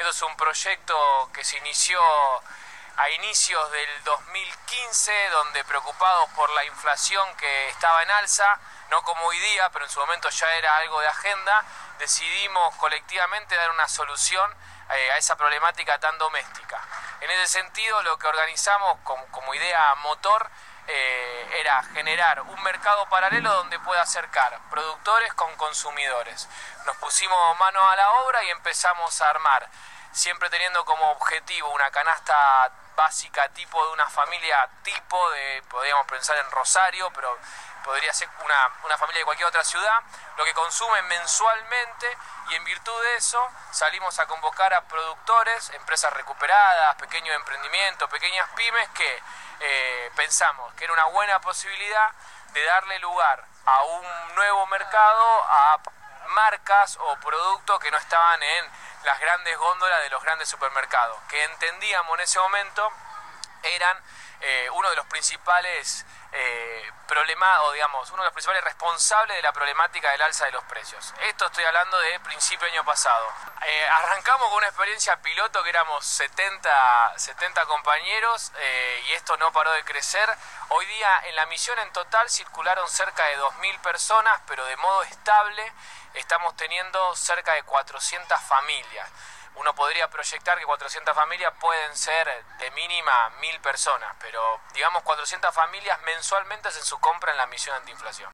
Esto es un proyecto que se inició a inicios del 2015, donde preocupados por la inflación que estaba en alza, no como hoy día, pero en su momento ya era algo de agenda, decidimos colectivamente dar una solución a esa problemática tan doméstica. En ese sentido, lo que organizamos como idea motor era generar un mercado paralelo donde pueda acercar productores con consumidores. Nos pusimos mano a la obra y empezamos a armar, siempre teniendo como objetivo una canasta básica tipo de una familia tipo, podríamos pensar en Rosario, pero podría ser una familia de cualquier otra ciudad, lo que consumen mensualmente, y en virtud de eso salimos a convocar a productores, empresas recuperadas, pequeños emprendimientos, pequeñas pymes que pensamos que era una buena posibilidad de darle lugar a un nuevo mercado, a marcas o productos que no estaban en las grandes góndolas de los grandes supermercados, que entendíamos en ese momento eran uno de los principales uno de los principales responsables de la problemática del alza de los precios. Esto estoy hablando de principio del año pasado. Arrancamos con una experiencia piloto que éramos 70 compañeros y esto no paró de crecer. Hoy día en la misión en total circularon cerca de 2.000 personas, pero de modo estable estamos teniendo cerca de 400 familias. Uno podría proyectar que 400 familias pueden ser de mínima 1.000 personas, pero digamos 400 familias mensualmente hacen su compra en la misión antiinflación.